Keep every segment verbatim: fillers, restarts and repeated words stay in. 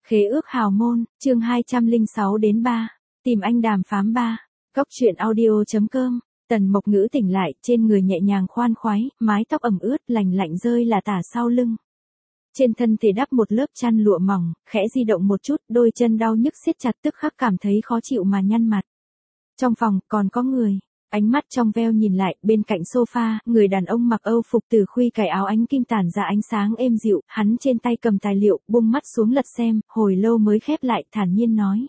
Khế ước hào môn, chương hai trăm lẻ sáu đến ba. Tìm anh đàm phán ba. Góc truyện audio.com. Tần Mộc Ngữ tỉnh lại, trên người nhẹ nhàng khoan khoái, mái tóc ẩm ướt lành lạnh rơi là tả sau lưng. Trên thân thể đắp một lớp chăn lụa mỏng, khẽ di động một chút, đôi chân đau nhức siết chặt tức khắc cảm thấy khó chịu mà nhăn mặt. Trong phòng, còn có người. Ánh mắt trong veo nhìn lại, bên cạnh sofa, người đàn ông mặc Âu phục từ khuy cài áo ánh kim tản ra ánh sáng êm dịu, hắn trên tay cầm tài liệu, buông mắt xuống lật xem, hồi lâu mới khép lại, thản nhiên nói.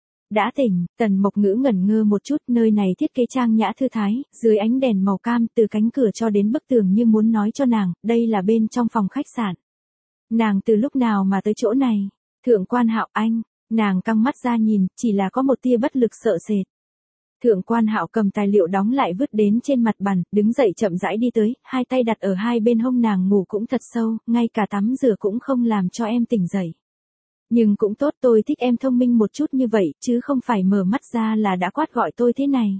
Đã tỉnh, Tần Mộc Ngữ ngẩn ngơ một chút, nơi này thiết kế trang nhã thư thái, dưới ánh đèn màu cam, từ cánh cửa cho đến bức tường như muốn nói cho nàng, đây là bên trong phòng khách sạn. Nàng từ lúc nào mà tới chỗ này? Thượng quan Hạo anh, nàng căng mắt ra nhìn, chỉ là có một tia bất lực sợ sệt. Thượng quan Hạo cầm tài liệu đóng lại vứt đến trên mặt bàn, đứng dậy chậm rãi đi tới, hai tay đặt ở hai bên hông nàng ngủ cũng thật sâu, ngay cả tắm rửa cũng không làm cho em tỉnh dậy. Nhưng cũng tốt, tôi thích em thông minh một chút như vậy, chứ không phải mở mắt ra là đã quát gọi tôi thế này.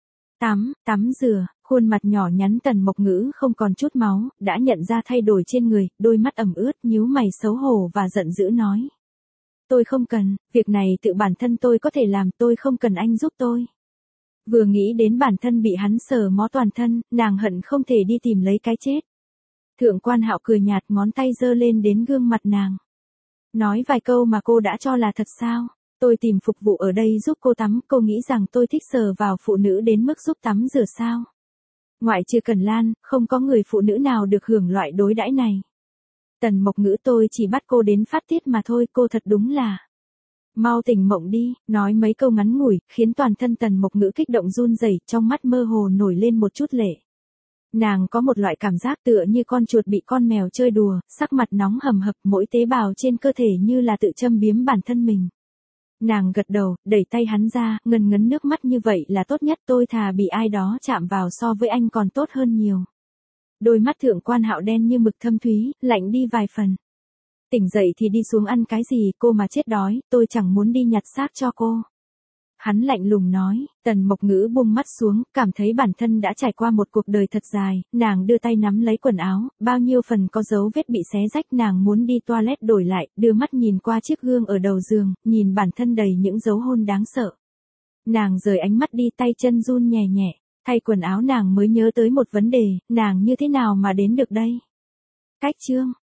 Tắm, tắm rửa, khuôn mặt nhỏ nhắn Tần Mộc Ngữ không còn chút máu, đã nhận ra thay đổi trên người, đôi mắt ẩm ướt, nhíu mày xấu hổ và giận dữ nói. Tôi không cần, việc này tự bản thân tôi có thể làm, tôi không cần anh giúp tôi. Vừa nghĩ đến bản thân bị hắn sờ mó toàn thân, nàng hận không thể đi tìm lấy cái chết. Thượng quan Hạo cười nhạt, ngón tay giơ lên đến gương mặt nàng. Nói vài câu mà cô đã cho là thật sao? Tôi tìm phục vụ ở đây giúp cô tắm, cô nghĩ rằng tôi thích sờ vào phụ nữ đến mức giúp tắm rửa sao? Ngoại trừ Cần Lan, không có người phụ nữ nào được hưởng loại đối đãi này. Tần Mộc Ngữ, tôi chỉ bắt cô đến phát tiết mà thôi, cô thật đúng là. Mau tỉnh mộng đi, nói mấy câu ngắn ngủi, khiến toàn thân Tần Mộc Ngữ kích động run rẩy, trong mắt mơ hồ nổi lên một chút lệ. Nàng có một loại cảm giác tựa như con chuột bị con mèo chơi đùa, sắc mặt nóng hầm hập, mỗi tế bào trên cơ thể như là tự châm biếm bản thân mình. Nàng gật đầu, đẩy tay hắn ra, ngần ngấn nước mắt, như vậy là tốt nhất, tôi thà bị ai đó chạm vào so với anh còn tốt hơn nhiều. Đôi mắt Thượng quan Hạo đen như mực thâm thúy, lạnh đi vài phần. Tỉnh dậy thì đi xuống ăn cái gì, cô mà chết đói, tôi chẳng muốn đi nhặt xác cho cô. Hắn lạnh lùng nói. Tần Mộc Ngữ buông mắt xuống, cảm thấy bản thân đã trải qua một cuộc đời thật dài, nàng đưa tay nắm lấy quần áo, bao nhiêu phần có dấu vết bị xé rách, nàng muốn đi toilet đổi lại, đưa mắt nhìn qua chiếc gương ở đầu giường, nhìn bản thân đầy những dấu hôn đáng sợ. Nàng rời ánh mắt đi, tay chân run nhẹ nhẹ, thay quần áo nàng mới nhớ tới một vấn đề, nàng như thế nào mà đến được đây? Cách chương,